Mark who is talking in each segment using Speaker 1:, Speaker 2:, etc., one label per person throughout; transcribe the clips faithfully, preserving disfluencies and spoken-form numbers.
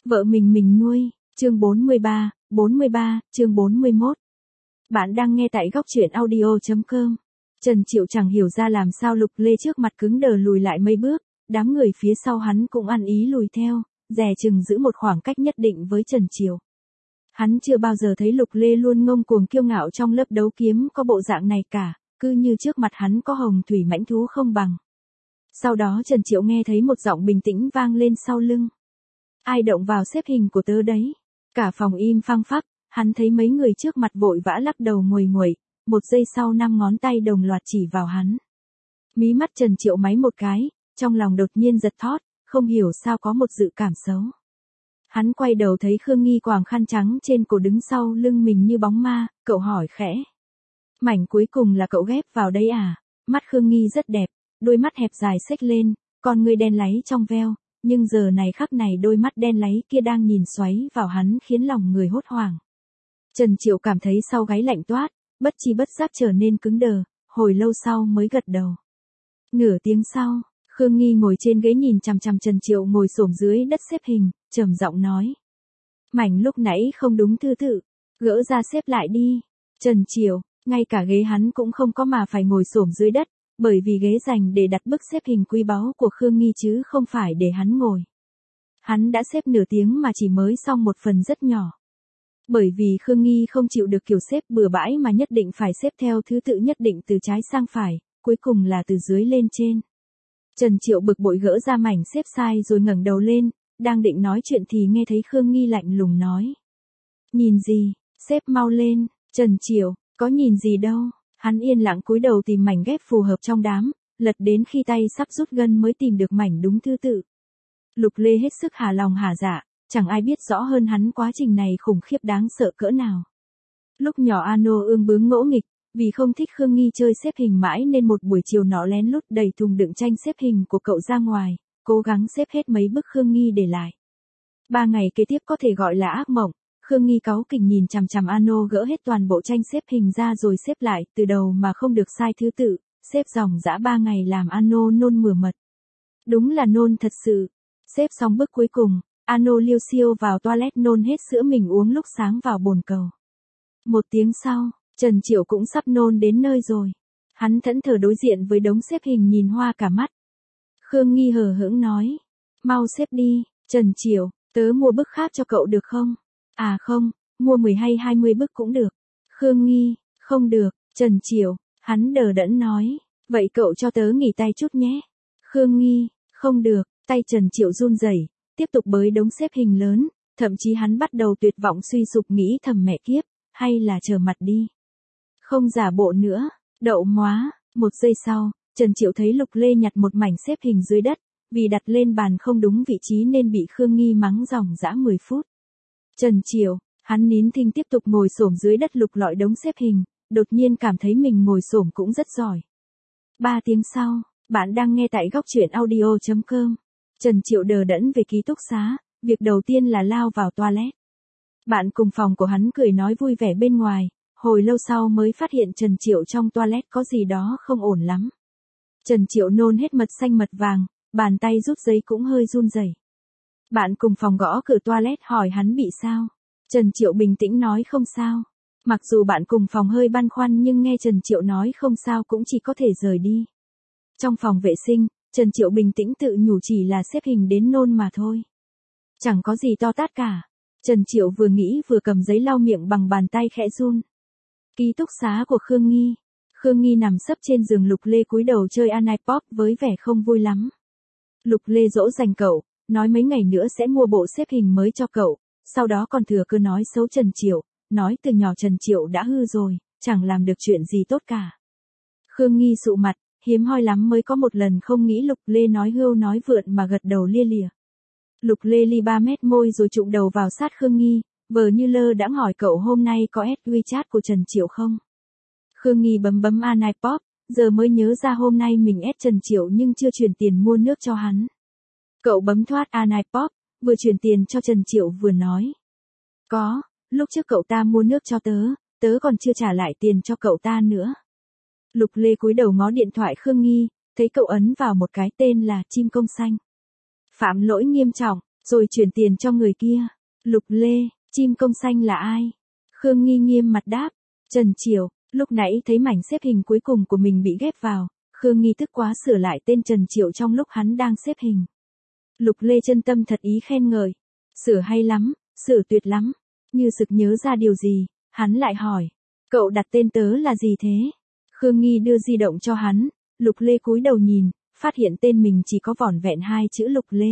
Speaker 1: Vợ mình mình nuôi, chương bốn mươi ba, bốn mươi ba, chương bốn mươi mốt. Bạn đang nghe tại góc truyện audio chấm com. Trần Triệu chẳng hiểu ra làm sao Lục Lê trước mặt cứng đờ lùi lại mấy bước, đám người phía sau hắn cũng ăn ý lùi theo, dè chừng giữ một khoảng cách nhất định với Trần Triệu. Hắn chưa bao giờ thấy Lục Lê luôn ngông cuồng kiêu ngạo trong lớp đấu kiếm có bộ dạng này cả, cứ như trước mặt hắn có hồng thủy mãnh thú không bằng. Sau đó Trần Triệu nghe thấy một giọng bình tĩnh vang lên sau lưng. Ai động vào xếp hình của tớ đấy? Cả phòng im phăng phắc, hắn thấy mấy người trước mặt vội vã lắc đầu nguầy nguậy, một giây sau năm ngón tay đồng loạt chỉ vào hắn. Mí mắt Trần Triệu máy một cái, trong lòng đột nhiên giật thót, không hiểu sao có một dự cảm xấu. Hắn quay đầu thấy Khương Nghi quàng khăn trắng trên cổ đứng sau lưng mình như bóng ma, cậu hỏi khẽ. Mảnh cuối cùng là cậu ghép vào đấy à? Mắt Khương Nghi rất đẹp, đôi mắt hẹp dài xếch lên, con ngươi đen láy trong veo. Nhưng giờ này khắc này đôi mắt đen láy kia đang nhìn xoáy vào hắn khiến lòng người hốt hoảng. Trần Triệu cảm thấy sau gáy lạnh toát, bất chi bất giác trở nên cứng đờ, hồi lâu sau mới gật đầu. Nửa tiếng sau, Khương Nghi ngồi trên ghế nhìn chằm chằm Trần Triệu ngồi xổm dưới đất xếp hình, trầm giọng nói. Mảnh lúc nãy không đúng thứ tự, gỡ ra xếp lại đi. Trần Triệu, ngay cả ghế hắn cũng không có mà phải ngồi xổm dưới đất. Bởi vì ghế dành để đặt bức xếp hình quý báu của Khương Nghi chứ không phải để hắn ngồi. Hắn đã xếp nửa tiếng mà chỉ mới xong một phần rất nhỏ. Bởi vì Khương Nghi không chịu được kiểu xếp bừa bãi mà nhất định phải xếp theo thứ tự nhất định từ trái sang phải, cuối cùng là từ dưới lên trên. Trần Triệu bực bội gỡ ra mảnh xếp sai rồi ngẩng đầu lên, đang định nói chuyện thì nghe thấy Khương Nghi lạnh lùng nói. Nhìn gì, xếp mau lên. Trần Triệu, có nhìn gì đâu. Hắn yên lặng cúi đầu tìm mảnh ghép phù hợp trong đám, lật đến khi tay sắp rút gân mới tìm được mảnh đúng thứ tự. Lục Lê hết sức hà lòng hà dạ, chẳng ai biết rõ hơn hắn quá trình này khủng khiếp đáng sợ cỡ nào. Lúc nhỏ Ano ương bướng ngỗ nghịch, vì không thích Khương Nghi chơi xếp hình mãi nên một buổi chiều nó lén lút đẩy thùng đựng tranh xếp hình của cậu ra ngoài, cố gắng xếp hết mấy bức Khương Nghi để lại. Ba ngày kế tiếp có thể gọi là ác mộng. Khương Nghi cáu kỉnh nhìn chằm chằm Ano gỡ hết toàn bộ tranh xếp hình ra rồi xếp lại từ đầu mà không được sai thứ tự, xếp dòng dã ba ngày làm Ano nôn mửa mật. Đúng là nôn thật sự. Xếp xong bước cuối cùng, Ano liêu xiêu vào toilet nôn hết sữa mình uống lúc sáng vào bồn cầu. Một tiếng sau, Trần Triệu cũng sắp nôn đến nơi rồi. Hắn thẫn thờ đối diện với đống xếp hình nhìn hoa cả mắt. Khương Nghi hờ hững nói, mau xếp đi. Trần Triệu, tớ mua bức khác cho cậu được không? À không, mua mười hay hai mươi bức cũng được. Khương Nghi, không được. Trần Triệu, hắn đờ đẫn nói, vậy cậu cho tớ nghỉ tay chút nhé. Khương Nghi, không được. Tay Trần Triệu run rẩy, tiếp tục bới đống xếp hình lớn, thậm chí hắn bắt đầu tuyệt vọng suy sụp nghĩ thầm mẹ kiếp, hay là trở mặt đi. Không giả bộ nữa, đậu móa. Một giây sau, Trần Triệu thấy Lục Lê nhặt một mảnh xếp hình dưới đất, vì đặt lên bàn không đúng vị trí nên bị Khương Nghi mắng ròng rã mười phút. Trần Triệu, hắn nín thinh tiếp tục ngồi xổm dưới đất lục lọi đống xếp hình, đột nhiên cảm thấy mình ngồi xổm cũng rất giỏi. Ba tiếng sau, bạn đang nghe tại góc truyện audio chấm com. Trần Triệu đờ đẫn về ký túc xá, việc đầu tiên là lao vào toilet. Bạn cùng phòng của hắn cười nói vui vẻ bên ngoài, hồi lâu sau mới phát hiện Trần Triệu trong toilet có gì đó không ổn lắm. Trần Triệu nôn hết mật xanh mật vàng, bàn tay rút giấy cũng hơi run rẩy. Bạn cùng phòng gõ cửa toilet hỏi hắn bị sao. Trần Triệu bình tĩnh nói không sao. Mặc dù bạn cùng phòng hơi băn khoăn nhưng nghe Trần Triệu nói không sao cũng chỉ có thể rời đi. Trong phòng vệ sinh, Trần Triệu bình tĩnh tự nhủ chỉ là xếp hình đến nôn mà thôi. Chẳng có gì to tát cả. Trần Triệu vừa nghĩ vừa cầm giấy lau miệng bằng bàn tay khẽ run. Ký túc xá của Khương Nghi. Khương Nghi nằm sấp trên giường Lục Lê cúi đầu chơi iPod với vẻ không vui lắm. Lục Lê dỗ dành cậu, nói mấy ngày nữa sẽ mua bộ xếp hình mới cho cậu, sau đó còn thừa cơ nói xấu Trần Triệu, nói từ nhỏ Trần Triệu đã hư rồi, chẳng làm được chuyện gì tốt cả. Khương Nghi sụ mặt, hiếm hoi lắm mới có một lần không nghĩ Lục Lê nói hưu nói vượn mà gật đầu lia lịa. Lục Lê li ba mét môi rồi trụng đầu vào sát Khương Nghi, vờ như lơ đãng hỏi cậu hôm nay có add WeChat của Trần Triệu không? Khương Nghi bấm bấm iPod, giờ mới nhớ ra hôm nay mình add Trần Triệu nhưng chưa chuyển tiền mua nước cho hắn. Cậu bấm thoát iPod, vừa chuyển tiền cho Trần Triệu vừa nói. Có, lúc trước cậu ta mua nước cho tớ, tớ còn chưa trả lại tiền cho cậu ta nữa. Lục Lê cúi đầu ngó điện thoại Khương Nghi, thấy cậu ấn vào một cái tên là chim công xanh. Phạm lỗi nghiêm trọng, rồi chuyển tiền cho người kia. Lục Lê, chim công xanh là ai? Khương Nghi nghiêm mặt đáp. Trần Triệu, lúc nãy thấy mảnh xếp hình cuối cùng của mình bị ghép vào, Khương Nghi tức quá sửa lại tên Trần Triệu trong lúc hắn đang xếp hình. Lục Lê chân tâm thật ý khen ngợi. Sửa hay lắm, sửa tuyệt lắm. Như sực nhớ ra điều gì, hắn lại hỏi. Cậu đặt tên tớ là gì thế? Khương Nghi đưa di động cho hắn, Lục Lê cúi đầu nhìn, phát hiện tên mình chỉ có vỏn vẹn hai chữ Lục Lê.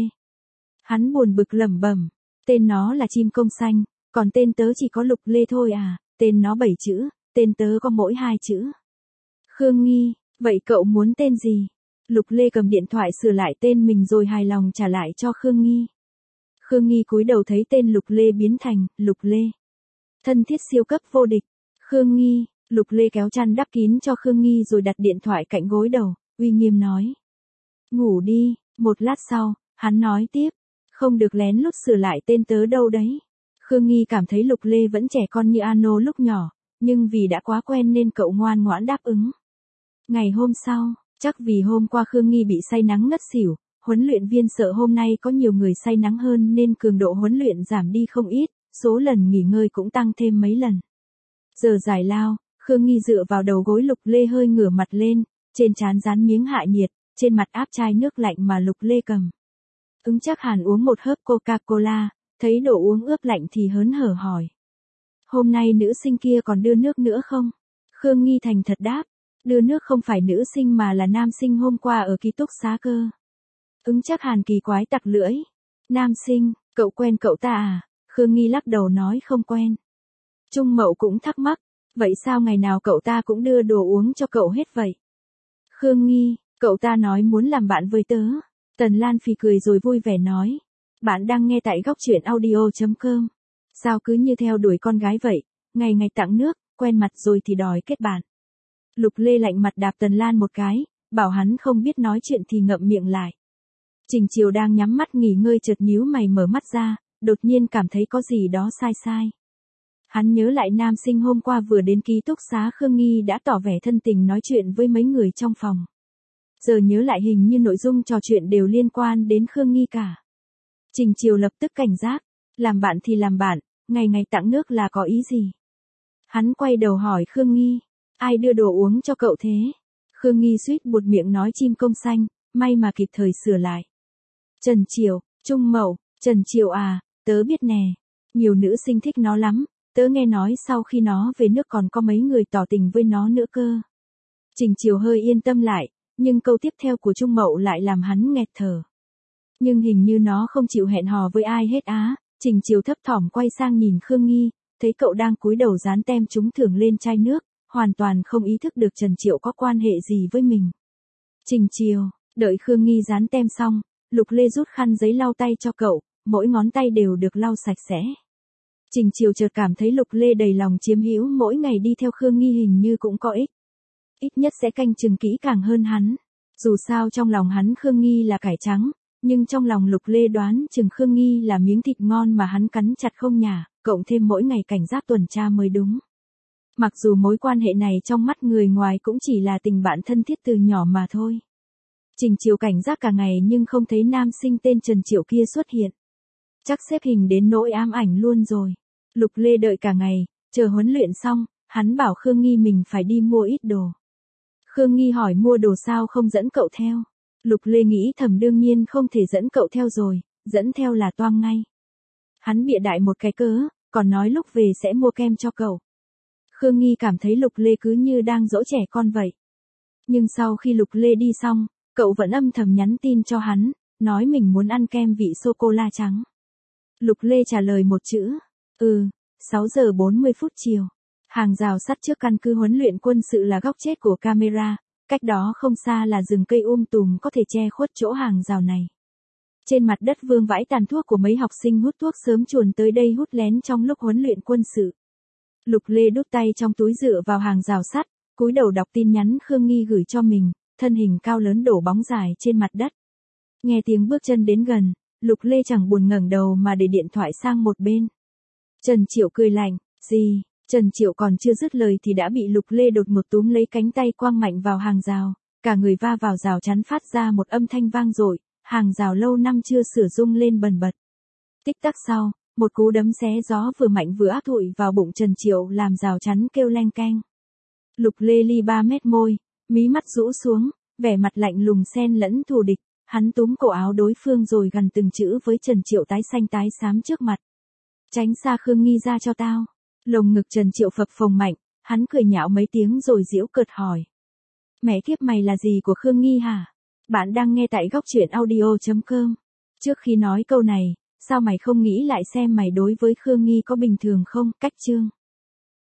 Speaker 1: Hắn buồn bực lẩm bẩm, tên nó là chim công xanh, còn tên tớ chỉ có Lục Lê thôi à, tên nó bảy chữ, tên tớ có mỗi hai chữ. Khương Nghi, vậy cậu muốn tên gì? Lục Lê cầm điện thoại sửa lại tên mình rồi hài lòng trả lại cho Khương Nghi. Khương Nghi cúi đầu thấy tên Lục Lê biến thành Lục Lê. Thân thiết siêu cấp vô địch. Khương Nghi, Lục Lê kéo chăn đắp kín cho Khương Nghi rồi đặt điện thoại cạnh gối đầu, uy nghiêm nói. Ngủ đi, một lát sau, hắn nói tiếp. Không được lén lút sửa lại tên tớ đâu đấy. Khương Nghi cảm thấy Lục Lê vẫn trẻ con như Ano lúc nhỏ, nhưng vì đã quá quen nên cậu ngoan ngoãn đáp ứng. Ngày hôm sau, chắc vì hôm qua Khương Nghi bị say nắng ngất xỉu, huấn luyện viên sợ hôm nay có nhiều người say nắng hơn nên cường độ huấn luyện giảm đi không ít, số lần nghỉ ngơi cũng tăng thêm mấy lần. Giờ giải lao, Khương Nghi dựa vào đầu gối Lục Lê hơi ngửa mặt lên, trên trán dán miếng hạ nhiệt, trên mặt áp chai nước lạnh mà Lục Lê cầm. Ứng Trác Hàn uống một hớp Coca-Cola, thấy đồ uống ướp lạnh thì hớn hở hỏi. Hôm nay nữ sinh kia còn đưa nước nữa không? Khương Nghi thành thật đáp, đưa nước không phải nữ sinh mà là nam sinh hôm qua ở ký túc xá cơ. Ứng Trác Hàn kỳ quái tặc lưỡi. Nam sinh, cậu quen cậu ta à? Khương Nghi lắc đầu nói không quen. Trung Mậu cũng thắc mắc, vậy sao ngày nào cậu ta cũng đưa đồ uống cho cậu hết vậy? Khương Nghi, cậu ta nói muốn làm bạn với tớ. Tần Lan phì cười rồi vui vẻ nói. Bạn đang nghe tại góc truyện audio chấm com. Sao cứ như theo đuổi con gái vậy, ngày ngày tặng nước, quen mặt rồi thì đòi kết bạn. Lục Lê lạnh mặt đạp Tần Lan một cái, bảo hắn không biết nói chuyện thì ngậm miệng lại. Trình Chiều đang nhắm mắt nghỉ ngơi chợt nhíu mày mở mắt ra, đột nhiên cảm thấy có gì đó sai sai. Hắn nhớ lại nam sinh hôm qua vừa đến ký túc xá Khương Nghi đã tỏ vẻ thân tình nói chuyện với mấy người trong phòng. Giờ nhớ lại hình như nội dung trò chuyện đều liên quan đến Khương Nghi cả. Trình Chiều lập tức cảnh giác, làm bạn thì làm bạn, ngày ngày tặng nước là có ý gì? Hắn quay đầu hỏi Khương Nghi, ai đưa đồ uống cho cậu thế? Khương Nghi suýt buột miệng nói chim công xanh, may mà kịp thời sửa lại. Trần Chiều, Trung Mậu, Trần Chiều à, tớ biết nè, nhiều nữ sinh thích nó lắm, tớ nghe nói sau khi nó về nước còn có mấy người tỏ tình với nó nữa cơ. Trình Chiều hơi yên tâm lại, nhưng câu tiếp theo của Trung Mậu lại làm hắn nghẹt thở. Nhưng hình như nó không chịu hẹn hò với ai hết á. Trình Chiều thấp thỏm quay sang nhìn Khương Nghi, thấy cậu đang cúi đầu dán tem trúng thưởng lên chai nước, hoàn toàn không ý thức được Trần Triệu có quan hệ gì với mình. Trình Chiều, đợi Khương Nghi dán tem xong, Lục Lê rút khăn giấy lau tay cho cậu, mỗi ngón tay đều được lau sạch sẽ. Trình Chiều chợt cảm thấy Lục Lê đầy lòng chiếm hữu, mỗi ngày đi theo Khương Nghi hình như cũng có ích. Ít nhất sẽ canh chừng kỹ càng hơn hắn. Dù sao trong lòng hắn Khương Nghi là cải trắng, nhưng trong lòng Lục Lê đoán chừng Khương Nghi là miếng thịt ngon mà hắn cắn chặt không nhả, cộng thêm mỗi ngày cảnh giác tuần tra mới đúng. Mặc dù mối quan hệ này trong mắt người ngoài cũng chỉ là tình bạn thân thiết từ nhỏ mà thôi. Trình Chiều cảnh giác cả ngày nhưng không thấy nam sinh tên Trần Triệu kia xuất hiện. Chắc xếp hình đến nỗi ám ảnh luôn rồi. Lục Lê đợi cả ngày, chờ huấn luyện xong, hắn bảo Khương Nghi mình phải đi mua ít đồ. Khương Nghi hỏi mua đồ sao không dẫn cậu theo. Lục Lê nghĩ thầm đương nhiên không thể dẫn cậu theo rồi, dẫn theo là toang ngay. Hắn bịa đại một cái cớ, còn nói lúc về sẽ mua kem cho cậu. Khương Nghi cảm thấy Lục Lê cứ như đang dỗ trẻ con vậy. Nhưng sau khi Lục Lê đi xong, cậu vẫn âm thầm nhắn tin cho hắn, nói mình muốn ăn kem vị sô-cô-la trắng. Lục Lê trả lời một chữ, ừ, sáu giờ bốn mươi phút chiều. Hàng rào sắt trước căn cứ huấn luyện quân sự là góc chết của camera, cách đó không xa là rừng cây um tùm có thể che khuất chỗ hàng rào này. Trên mặt đất vương vãi tàn thuốc của mấy học sinh hút thuốc sớm chuồn tới đây hút lén trong lúc huấn luyện quân sự. Lục Lê đút tay trong túi dựa vào hàng rào sắt, cúi đầu đọc tin nhắn Khương Nghi gửi cho mình, thân hình cao lớn đổ bóng dài trên mặt đất. Nghe tiếng bước chân đến gần, Lục Lê chẳng buồn ngẩng đầu mà để điện thoại sang một bên. Trần Triệu cười lạnh, gì? Trần Triệu còn chưa dứt lời thì đã bị Lục Lê đột ngột túm lấy cánh tay quăng mạnh vào hàng rào, cả người va vào rào chắn phát ra một âm thanh vang dội, hàng rào lâu năm chưa sửa rung lên bần bật. Tích tắc sau, một cú đấm xé gió vừa mạnh vừa ác thụi vào bụng Trần Triệu làm rào chắn kêu leng keng. Lục Lê ly ba mét môi, mí mắt rũ xuống, vẻ mặt lạnh lùng xen lẫn thù địch, hắn túm cổ áo đối phương rồi gằn từng chữ với Trần Triệu tái xanh tái xám trước mặt. Tránh xa Khương Nghi ra cho tao. Lồng ngực Trần Triệu phập phồng mạnh, hắn cười nhạo mấy tiếng rồi giễu cợt hỏi. Mẹ kiếp mày là gì của Khương Nghi hả? Bạn đang nghe tại góc truyện audio chấm com. Trước khi nói câu này, sao mày không nghĩ lại xem mày đối với Khương Nghi có bình thường không? Cách chương.